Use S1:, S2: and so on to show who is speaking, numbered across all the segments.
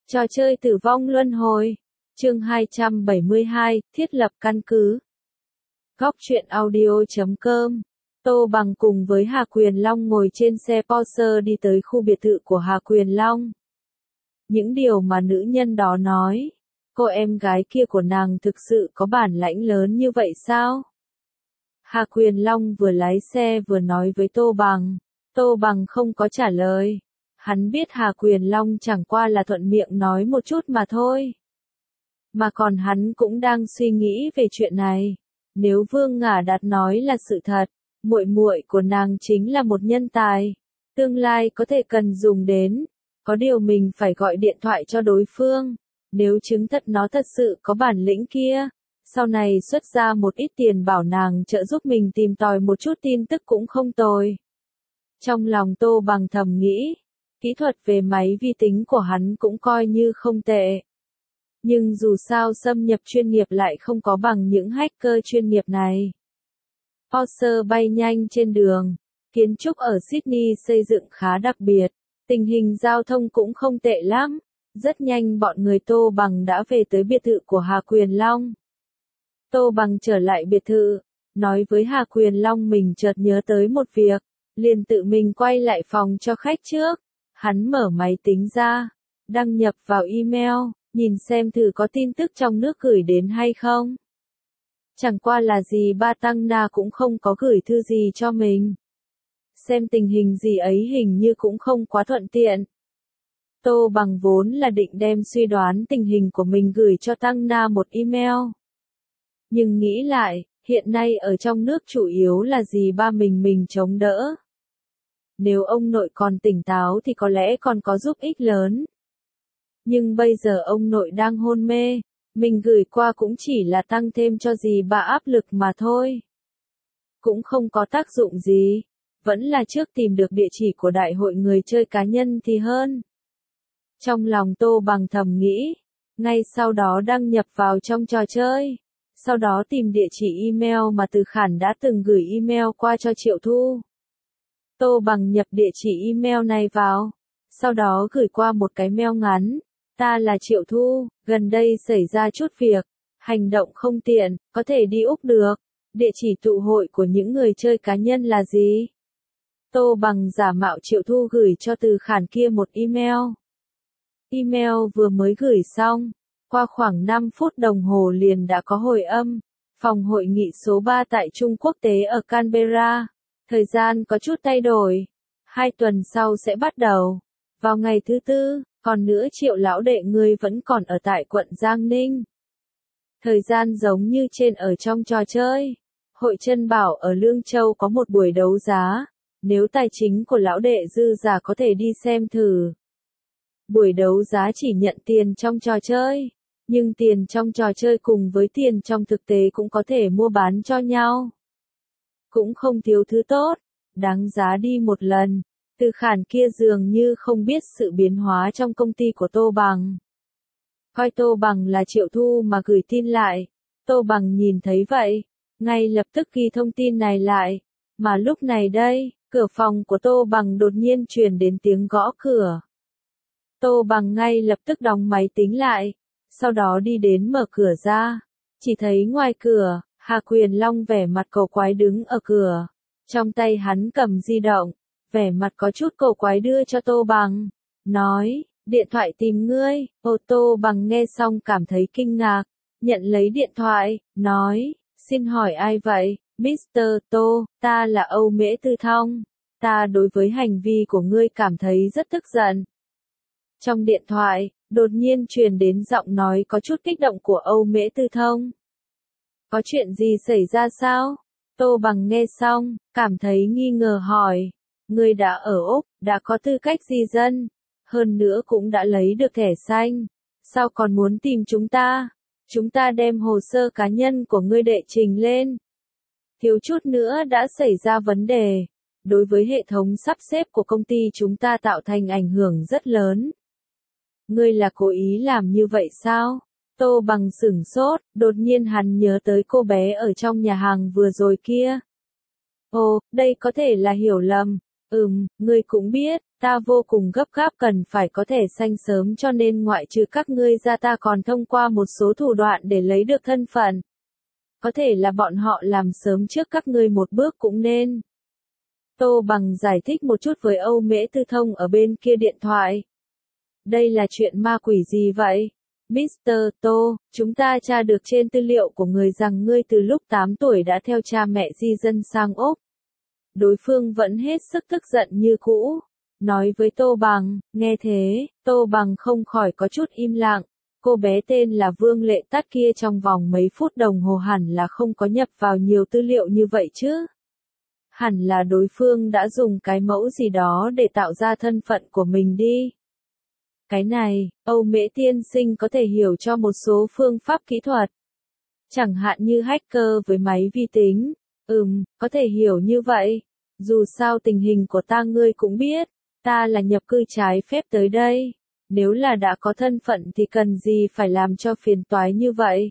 S1: Trò chơi tử vong luân hồi. Chương 272, thiết lập căn cứ. Góc truyện audio.com. Tô Bằng cùng với Hà Quyền Long ngồi trên xe Porsche đi tới khu biệt thự của Hà Quyền Long. Những điều mà nữ nhân đó nói, cô em gái kia của nàng thực sự có bản lãnh lớn như vậy sao? Hà Quyền Long vừa lái xe vừa nói với Tô Bằng. Tô Bằng không có trả lời. Hắn biết Hà Quyền Long chẳng qua là thuận miệng nói một chút mà thôi. Mà còn hắn cũng đang suy nghĩ về chuyện này. Nếu Vương Ngả Đạt nói là sự thật, muội muội của nàng chính là một nhân tài, tương lai có thể cần dùng đến. Có điều mình phải gọi điện thoại cho đối phương. Nếu chứng thật nó thật sự có bản lĩnh kia, sau này xuất ra một ít tiền bảo nàng trợ giúp mình tìm tòi một chút tin tức cũng không tồi. Trong lòng Tô Bằng thầm nghĩ, kỹ thuật về máy vi tính của hắn cũng coi như không tệ. Nhưng dù sao xâm nhập chuyên nghiệp lại không có bằng những hacker chuyên nghiệp này. Porsche bay nhanh trên đường, kiến trúc ở Sydney xây dựng khá đặc biệt, tình hình giao thông cũng không tệ lắm. Rất nhanh bọn người Tô Bằng đã về tới biệt thự của Hà Quyền Long. Tô Bằng trở lại biệt thự, nói với Hà Quyền Long mình chợt nhớ tới một việc, liền tự mình quay lại phòng cho khách trước. Hắn mở máy tính ra, đăng nhập vào email, nhìn xem thử có tin tức trong nước gửi đến hay không. Chẳng qua là gì ba Tăng Na cũng không có gửi thư gì cho mình. Xem tình hình gì ấy hình như cũng không quá thuận tiện. Tô Bằng vốn là định đem suy đoán tình hình của mình gửi cho Tăng Na một email. Nhưng nghĩ lại, hiện nay ở trong nước chủ yếu là gì ba mình chống đỡ. Nếu ông nội còn tỉnh táo thì có lẽ còn có giúp ích lớn. Nhưng bây giờ ông nội đang hôn mê, mình gửi qua cũng chỉ là tăng thêm cho dì ba áp lực mà thôi. Cũng không có tác dụng gì, vẫn là trước tìm được địa chỉ của đại hội người chơi cá nhân thì hơn. Trong lòng Tô Bằng thầm nghĩ, ngay sau đó đăng nhập vào trong trò chơi, sau đó tìm địa chỉ email mà Từ Khản đã từng gửi email qua cho Triệu Thu. Tô Bằng nhập địa chỉ email này vào, sau đó gửi qua một cái mail ngắn. Ta là Triệu Thu, gần đây xảy ra chút việc, hành động không tiện, có thể đi Úc được. Địa chỉ tụ hội của những người chơi cá nhân là gì? Tô Bằng giả mạo Triệu Thu gửi cho Từ Khản kia một email. Email vừa mới gửi xong, qua khoảng 5 phút đồng hồ liền đã có hồi âm. Phòng hội nghị số 3 tại Trung Quốc tế ở Canberra. Thời gian có chút thay đổi. 2 tuần sau sẽ bắt đầu. Vào ngày thứ Tư, còn nữa Triệu lão đệ ngươi vẫn còn ở tại quận Giang Ninh. Thời gian giống như trên ở trong trò chơi. Hội Trân Bảo ở Lương Châu có một buổi đấu giá. Nếu tài chính của lão đệ dư giả có thể đi xem thử. Buổi đấu giá chỉ nhận tiền trong trò chơi. Nhưng tiền trong trò chơi cùng với tiền trong thực tế cũng có thể mua bán cho nhau. Cũng không thiếu thứ tốt, đáng giá đi một lần. Từ Khản kia dường như không biết sự biến hóa trong công ty của Tô Bằng. Coi Tô Bằng là Triệu Thu mà gửi tin lại. Tô Bằng nhìn thấy vậy, ngay lập tức ghi thông tin này lại. Mà lúc này đây, cửa phòng của Tô Bằng đột nhiên truyền đến tiếng gõ cửa. Tô Bằng ngay lập tức đóng máy tính lại, sau đó đi đến mở cửa ra. Chỉ thấy ngoài cửa, Hà Quyền Long vẻ mặt cổ quái đứng ở cửa. Trong tay hắn cầm di động, vẻ mặt có chút cổ quái đưa cho Tô Bằng. Nói, điện thoại tìm ngươi. Tô Bằng nghe xong cảm thấy kinh ngạc. Nhận lấy điện thoại, nói, xin hỏi ai vậy? Mr. Tô, ta là Âu Mễ Tư Thông. Ta đối với hành vi của ngươi cảm thấy rất tức giận. Trong điện thoại, đột nhiên truyền đến giọng nói có chút kích động của Âu Mễ Tư Thông. Có chuyện gì xảy ra sao? Tô Bằng nghe xong, cảm thấy nghi ngờ hỏi. Ngươi đã ở Úc, đã có tư cách di dân, hơn nữa cũng đã lấy được thẻ xanh. Sao còn muốn tìm chúng ta? Chúng ta đem hồ sơ cá nhân của ngươi đệ trình lên. Thiếu chút nữa đã xảy ra vấn đề. Đối với hệ thống sắp xếp của công ty chúng ta tạo thành ảnh hưởng rất lớn. Ngươi là cố ý làm như vậy sao? Tô Bằng sửng sốt, đột nhiên hắn nhớ tới cô bé ở trong nhà hàng vừa rồi kia. Ồ, đây có thể là hiểu lầm. Ngươi cũng biết, Ta vô cùng gấp gáp cần phải có thẻ xanh sớm cho nên ngoại trừ các ngươi ra ta còn thông qua một số thủ đoạn để lấy được thân phận. Có thể là bọn họ làm sớm trước các ngươi một bước cũng nên. Tô Bằng giải thích một chút với Âu Mễ Tư Thông ở bên kia điện thoại. Đây là chuyện ma quỷ gì vậy? Mr. Tô, chúng ta tra được trên tư liệu của người rằng ngươi từ lúc 8 tuổi đã theo cha mẹ di dân sang Úc. Đối phương vẫn hết sức tức giận như cũ. Nói với Tô Bằng, nghe thế, Tô Bằng không khỏi có chút im lặng. Cô bé tên là Vương Lệ Tát kia trong vòng mấy phút đồng hồ hẳn là không có nhập vào nhiều tư liệu như vậy chứ. Hẳn là đối phương đã dùng cái mẫu gì đó để tạo ra thân phận của mình đi. Cái này, Âu Mễ tiên sinh có thể hiểu cho một số phương pháp kỹ thuật. Chẳng hạn như hacker với máy vi tính. Có thể hiểu như vậy. Dù sao tình hình của ta ngươi cũng biết. Ta là nhập cư trái phép tới đây. Nếu là đã có thân phận thì cần gì phải làm cho phiền toái như vậy.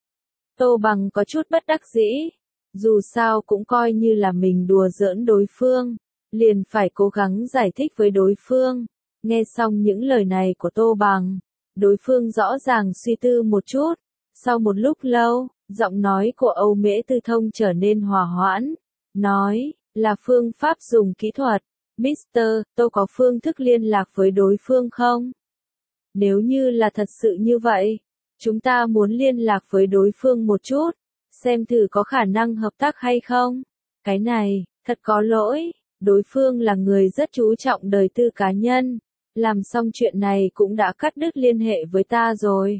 S1: Tô Bằng có chút bất đắc dĩ. Dù sao cũng coi như là mình đùa giỡn đối phương. Liền phải cố gắng giải thích với đối phương. Nghe xong những lời này của Tô Bằng. Đối phương rõ ràng suy tư một chút. Sau một lúc lâu, giọng nói của Âu Mễ Tư Thông trở nên hòa hoãn. Nói, là phương pháp dùng kỹ thuật. Mr. Tô có phương thức liên lạc với đối phương không? Nếu như là thật sự như vậy, chúng ta muốn liên lạc với đối phương một chút, xem thử có khả năng hợp tác hay không. Cái này, thật có lỗi, đối phương là người rất chú trọng đời tư cá nhân, làm xong chuyện này cũng đã cắt đứt liên hệ với ta rồi.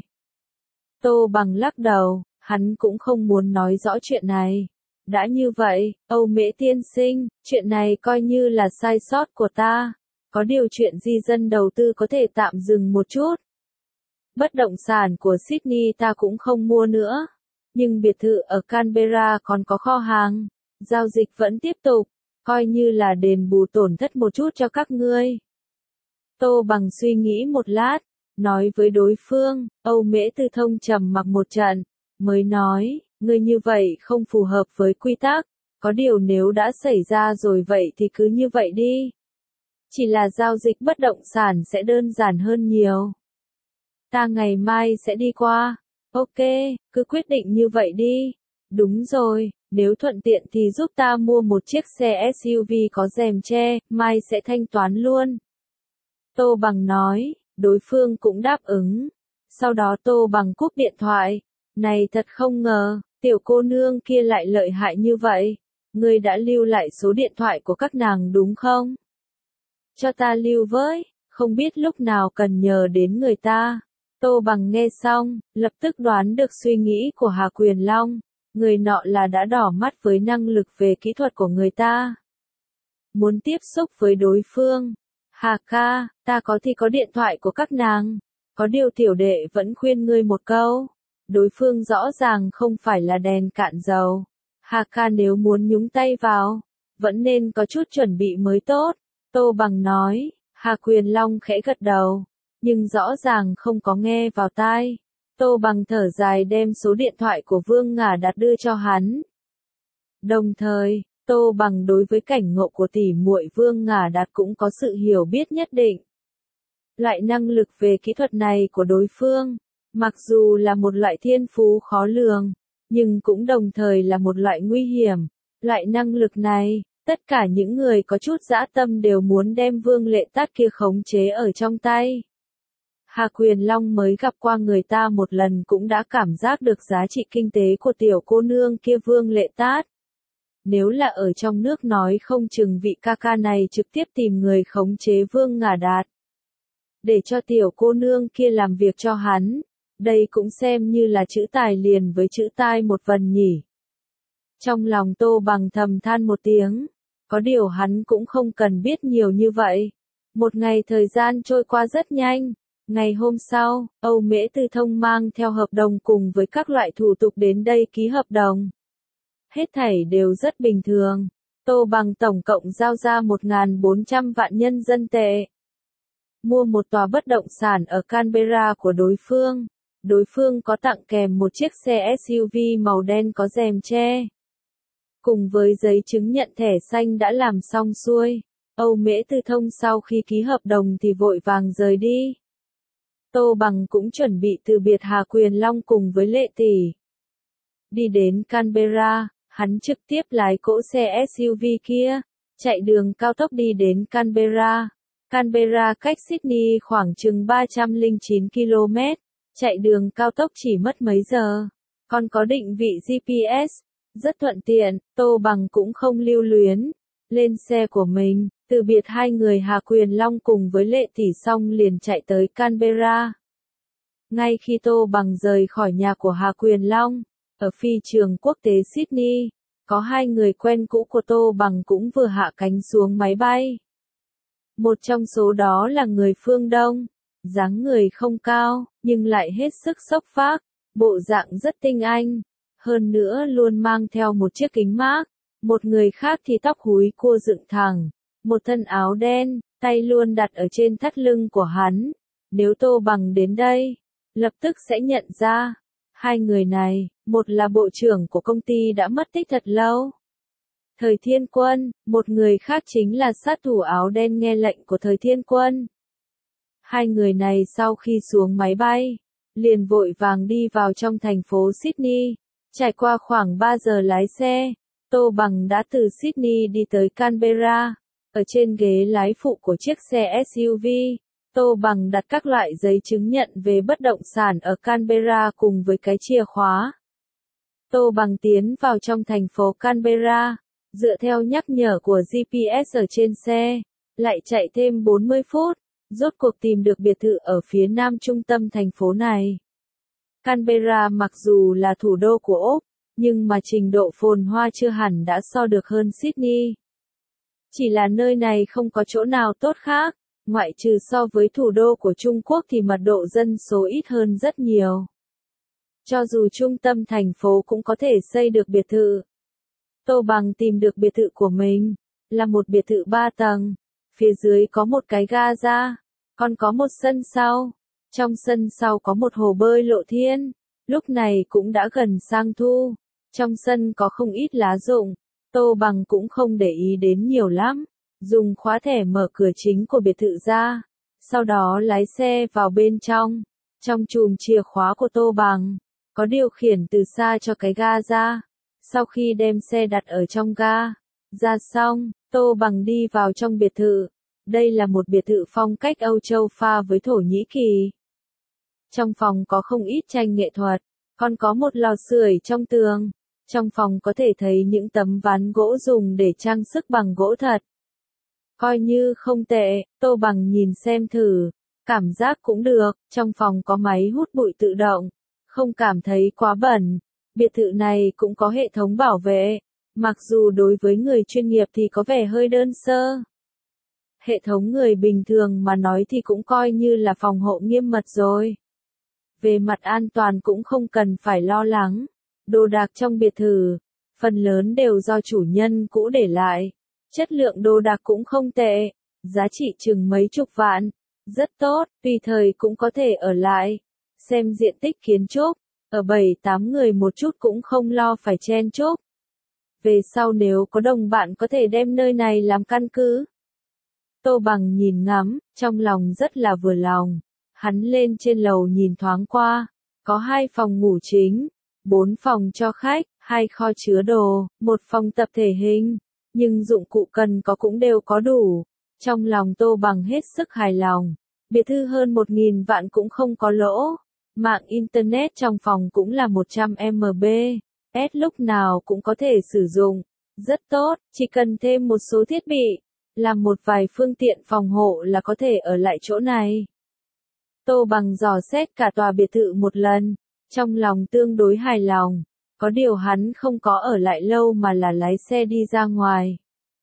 S1: Tô Bằng lắc đầu, hắn cũng không muốn nói rõ chuyện này. Đã như vậy, Âu Mễ tiên sinh, chuyện này coi như là sai sót của ta. Có điều chuyện di dân đầu tư có thể tạm dừng một chút. Bất động sản của Sydney ta cũng không mua nữa. Nhưng biệt thự ở Canberra còn có kho hàng. Giao dịch vẫn tiếp tục, coi như là đền bù tổn thất một chút cho các ngươi. Tô Bằng suy nghĩ một lát, nói với đối phương, Âu Mễ Tư Thông trầm mặc một trận, mới nói, ngươi như vậy không phù hợp với quy tắc, có điều nếu đã xảy ra rồi vậy thì cứ như vậy đi. Chỉ là giao dịch bất động sản sẽ đơn giản hơn nhiều. Ta ngày mai sẽ đi qua. Ok, cứ quyết định như vậy đi. Đúng rồi, nếu thuận tiện thì giúp ta mua một chiếc xe SUV có rèm che, mai sẽ thanh toán luôn. Tô Bằng nói, đối phương cũng đáp ứng. Sau đó Tô Bằng cúp điện thoại. Này thật không ngờ, tiểu cô nương kia lại lợi hại như vậy. Ngươi đã lưu lại số điện thoại của các nàng đúng không? Cho ta lưu với, không biết lúc nào cần nhờ đến người ta. Tô Bằng nghe xong, lập tức đoán được suy nghĩ của Hà Quyền Long. Người nọ là đã đỏ mắt với năng lực về kỹ thuật của người ta. Muốn tiếp xúc với đối phương. Hà ca, ta có thì có điện thoại của các nàng. Có điều tiểu đệ vẫn khuyên ngươi một câu. Đối phương rõ ràng không phải là đèn cạn dầu. Hà ca nếu muốn nhúng tay vào, vẫn nên có chút chuẩn bị mới tốt. Tô Bằng nói, Hà Quyền Long khẽ gật đầu, nhưng rõ ràng không có nghe vào tai. Tô Bằng thở dài đem số điện thoại của Vương Ngả Đạt đưa cho hắn. Đồng thời, Tô Bằng đối với cảnh ngộ của tỷ muội Vương Ngả Đạt cũng có sự hiểu biết nhất định. Loại năng lực về kỹ thuật này của đối phương, mặc dù là một loại thiên phú khó lường, nhưng cũng đồng thời là một loại nguy hiểm. Loại năng lực này, tất cả những người có chút dã tâm đều muốn đem Vương Lệ Tát kia khống chế ở trong tay. Hà Quyền Long mới gặp qua người ta một lần cũng đã cảm giác được giá trị kinh tế của tiểu cô nương kia Vương Lệ Tát. Nếu là ở trong nước nói không chừng vị ca ca này trực tiếp tìm người khống chế Vương Ngả Đạt. Để cho tiểu cô nương kia làm việc cho hắn. Đây cũng xem như là chữ tài liền với chữ tai một vần nhỉ. Trong lòng Tô Bằng thầm than một tiếng. Có điều hắn cũng không cần biết nhiều như vậy. Một ngày thời gian trôi qua rất nhanh. Ngày hôm sau, Âu Mễ Tư Thông mang theo hợp đồng cùng với các loại thủ tục đến đây ký hợp đồng. Hết thảy đều rất bình thường. Tô Bằng tổng cộng giao ra 1.400 vạn nhân dân tệ. Mua một tòa bất động sản ở Canberra của đối phương. Đối phương có tặng kèm một chiếc xe SUV màu đen có rèm che. Cùng với giấy chứng nhận thẻ xanh đã làm xong xuôi. Âu Mễ Tư Thông sau khi ký hợp đồng thì vội vàng rời đi. Tô Bằng cũng chuẩn bị từ biệt Hà Quyền Long cùng với Lệ Tỷ. Đi đến Canberra, hắn trực tiếp lái cỗ xe SUV kia, chạy đường cao tốc đi đến Canberra. Canberra cách Sydney khoảng chừng 309 km, chạy đường cao tốc chỉ mất mấy giờ. Còn có định vị GPS, rất thuận tiện, Tô Bằng cũng không lưu luyến. Lên xe của mình, từ biệt hai người Hà Quyền Long cùng với Lệ Tỷ xong liền chạy tới Canberra. Ngay khi Tô Bằng rời khỏi nhà của Hà Quyền Long, ở phi trường quốc tế Sydney, có hai người quen cũ của Tô Bằng cũng vừa hạ cánh xuống máy bay. Một trong số đó là người phương Đông, dáng người không cao, nhưng lại hết sức xốc phác, bộ dạng rất tinh anh, hơn nữa luôn mang theo một chiếc kính mác. Một người khác thì tóc húi cua dựng thẳng, một thân áo đen, tay luôn đặt ở trên thắt lưng của hắn. Nếu Tô Bằng đến đây, lập tức sẽ nhận ra, hai người này, một là bộ trưởng của công ty đã mất tích thật lâu, Thời Thiên Quân, một người khác chính là sát thủ áo đen nghe lệnh của Thời Thiên Quân. Hai người này sau khi xuống máy bay, liền vội vàng đi vào trong thành phố Sydney, trải qua khoảng 3 giờ lái xe. Tô Bằng đã từ Sydney đi tới Canberra. Ở trên ghế lái phụ của chiếc xe SUV, Tô Bằng đặt các loại giấy chứng nhận về bất động sản ở Canberra cùng với cái chìa khóa. Tô Bằng tiến vào trong thành phố Canberra, dựa theo nhắc nhở của GPS ở trên xe, lại chạy thêm 40 phút, rốt cuộc tìm được biệt thự ở phía nam trung tâm thành phố này. Canberra mặc dù là thủ đô của Úc, nhưng mà trình độ phồn hoa chưa hẳn đã so được hơn Sydney. Chỉ là nơi này không có chỗ nào tốt khác, ngoại trừ so với thủ đô của Trung Quốc thì mật độ dân số ít hơn rất nhiều. Cho dù trung tâm thành phố cũng có thể xây được biệt thự. Tô Bằng tìm được biệt thự của mình, là một biệt thự 3 tầng, phía dưới có một cái ga-ra, còn có một sân sau. Trong sân sau có một hồ bơi lộ thiên, lúc này cũng đã gần sang thu. Trong sân có không ít lá rụng, Tô Bằng cũng không để ý đến nhiều lắm, dùng khóa thẻ mở cửa chính của biệt thự ra, sau đó lái xe vào bên trong. Trong chùm chìa khóa của Tô Bằng, có điều khiển từ xa cho cái ga ra. Sau khi đem xe đặt ở trong ga, ra xong, Tô Bằng đi vào trong biệt thự. Đây là một biệt thự phong cách Âu Châu pha với Thổ Nhĩ Kỳ. Trong phòng có không ít tranh nghệ thuật, còn có một lò sưởi trong tường. Trong phòng có thể thấy những tấm ván gỗ dùng để trang sức bằng gỗ thật. Coi như không tệ, Tô Bằng nhìn xem thử, cảm giác cũng được. Trong phòng có máy hút bụi tự động, không cảm thấy quá bẩn. Biệt thự này cũng có hệ thống bảo vệ, mặc dù đối với người chuyên nghiệp thì có vẻ hơi đơn sơ. Hệ thống người bình thường mà nói thì cũng coi như là phòng hộ nghiêm mật rồi. Về mặt an toàn cũng không cần phải lo lắng. Đồ đạc trong biệt thự, phần lớn đều do chủ nhân cũ để lại. Chất lượng đồ đạc cũng không tệ, giá trị chừng mấy chục vạn, rất tốt, tùy thời cũng có thể ở lại. Xem diện tích kiến trúc, ở 7-8 người một chút cũng không lo phải chen chúc. Về sau nếu có đồng bạn có thể đem nơi này làm căn cứ. Tô Bằng nhìn ngắm, trong lòng rất là vừa lòng. Hắn lên trên lầu nhìn thoáng qua, có 2 phòng ngủ chính, 4 phòng cho khách, 2 kho chứa đồ, 1 phòng tập thể hình, nhưng dụng cụ cần có cũng đều có đủ. Trong lòng Tô Bằng hết sức hài lòng, biệt thự hơn 1.000 vạn cũng không có lỗ. Mạng Internet trong phòng cũng là 100 MB/s lúc nào cũng có thể sử dụng, rất tốt, chỉ cần thêm một số thiết bị, làm một vài phương tiện phòng hộ là có thể ở lại chỗ này. Tô Bằng dò xét cả tòa biệt thự một lần, trong lòng tương đối hài lòng, có điều hắn không có ở lại lâu mà là lái xe đi ra ngoài.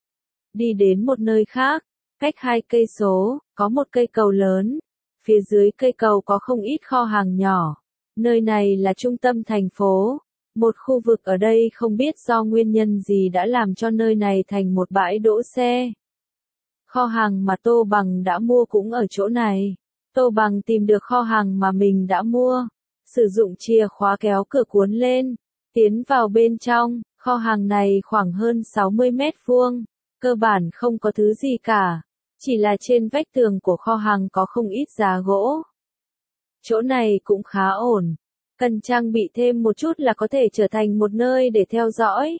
S1: Đi đến một nơi khác, cách 2 cây số, có một cây cầu lớn. Phía dưới cây cầu có không ít kho hàng nhỏ. Nơi này là trung tâm thành phố. Một khu vực ở đây không biết do nguyên nhân gì đã làm cho nơi này thành một bãi đỗ xe. Kho hàng mà Tô Bằng đã mua cũng ở chỗ này. Tô Bằng tìm được kho hàng mà mình đã mua. Sử dụng chìa khóa kéo cửa cuốn lên. Tiến vào bên trong, kho hàng này khoảng hơn 60 mét vuông. cơ bản không có thứ gì cả, chỉ là trên vách tường của kho hàng có không ít giá gỗ. Chỗ này cũng khá ổn, cần trang bị thêm một chút là có thể trở thành một nơi để theo dõi.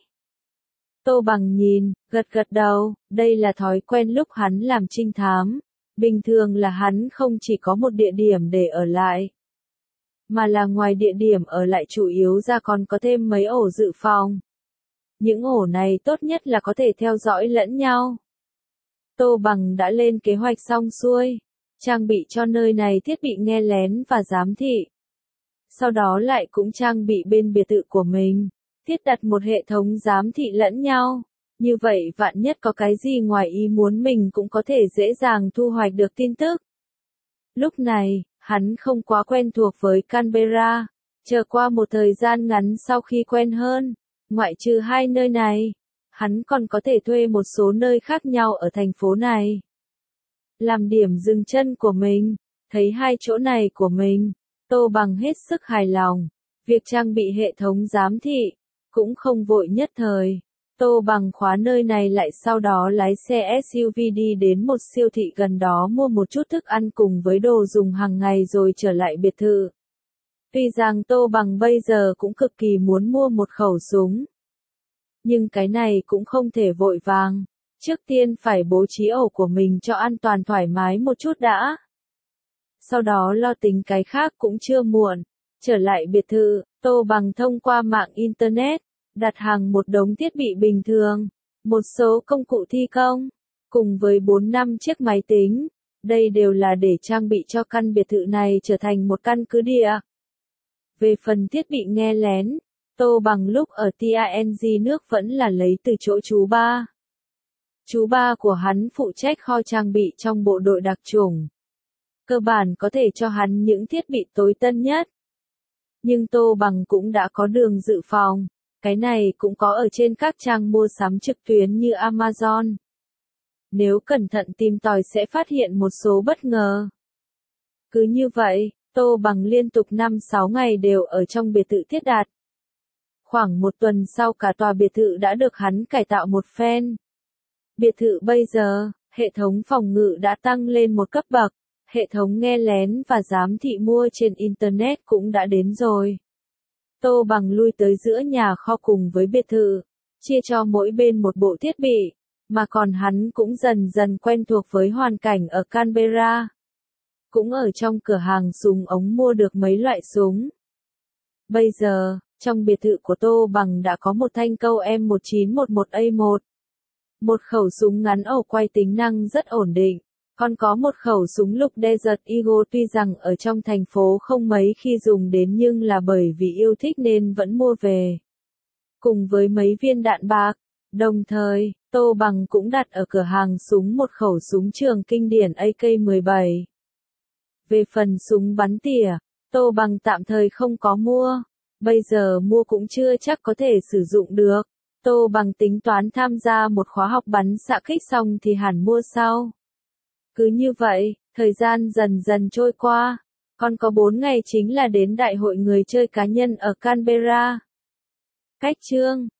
S1: Tô Bằng nhìn, gật gật đầu, đây là thói quen lúc hắn làm trinh thám. Bình thường là hắn không chỉ có một địa điểm để ở lại, mà là ngoài địa điểm ở lại chủ yếu ra còn có thêm mấy ổ dự phòng. Những ổ này tốt nhất là có thể theo dõi lẫn nhau. Tô Bằng đã lên kế hoạch xong xuôi, trang bị cho nơi này thiết bị nghe lén và giám thị. Sau đó lại cũng trang bị bên biệt thự của mình, thiết đặt một hệ thống giám thị lẫn nhau. Như vậy vạn nhất có cái gì ngoài ý muốn mình cũng có thể dễ dàng thu hoạch được tin tức. Lúc này, hắn không quá quen thuộc với Canberra, chờ qua một thời gian ngắn sau khi quen hơn, ngoại trừ hai nơi này, hắn còn có thể thuê một số nơi khác nhau ở thành phố này. Làm điểm dừng chân của mình, thấy hai chỗ này của mình, Tô Bằng hết sức hài lòng. Việc trang bị hệ thống giám thị, cũng không vội nhất thời. Tô Bằng khóa nơi này lại sau đó lái xe SUV đi đến một siêu thị gần đó mua một chút thức ăn cùng với đồ dùng hàng ngày rồi trở lại biệt thự. Tuy rằng Tô Bằng bây giờ cũng cực kỳ muốn mua một khẩu súng. Nhưng cái này cũng không thể vội vàng. Trước tiên phải bố trí ổ của mình cho an toàn thoải mái một chút đã. Sau đó lo tính cái khác cũng chưa muộn. Trở lại biệt thự, Tô Bằng thông qua mạng Internet, đặt hàng một đống thiết bị bình thường, một số công cụ thi công, cùng với 4-5 chiếc máy tính. Đây đều là để trang bị cho căn biệt thự này trở thành một căn cứ địa. Về phần thiết bị nghe lén, Tô Bằng lúc ở TANG nước vẫn là lấy từ chỗ chú ba. Chú ba của hắn phụ trách kho trang bị trong bộ đội đặc chủng. Cơ bản có thể cho hắn những thiết bị tối tân nhất. Nhưng Tô Bằng cũng đã có đường dự phòng. Cái này cũng có ở trên các trang mua sắm trực tuyến như Amazon. Nếu cẩn thận tìm tòi sẽ phát hiện một số bất ngờ. Cứ như vậy, Tô Bằng liên tục 5-6 ngày đều ở trong biệt thự thiết đặt. Khoảng một tuần sau cả tòa biệt thự đã được hắn cải tạo một phen. Biệt thự bây giờ, hệ thống phòng ngự đã tăng lên một cấp bậc. Hệ thống nghe lén và giám thị mua trên Internet cũng đã đến rồi. Tô Bằng lui tới giữa nhà kho cùng với biệt thự, chia cho mỗi bên một bộ thiết bị, mà còn hắn cũng dần dần quen thuộc với hoàn cảnh ở Canberra. Cũng ở trong cửa hàng súng ống mua được mấy loại súng. Bây giờ, trong biệt thự của Tô Bằng đã có một thanh câu M1911A1. Một khẩu súng ngắn ổ quay tính năng rất ổn định. Còn có một khẩu súng lục Desert Eagle tuy rằng ở trong thành phố không mấy khi dùng đến nhưng là bởi vì yêu thích nên vẫn mua về. Cùng với mấy viên đạn bạc, đồng thời, Tô Bằng cũng đặt ở cửa hàng súng một khẩu súng trường kinh điển AK-17. Về phần súng bắn tỉa, Tô Bằng tạm thời không có mua. Bây giờ mua cũng chưa chắc có thể sử dụng được. Tô Bằng tính toán tham gia một khóa học bắn xạ kích xong thì hẳn mua sau. Cứ như vậy, thời gian dần dần trôi qua, còn có 4 ngày chính là đến đại hội người chơi cá nhân ở Canberra. Cách chương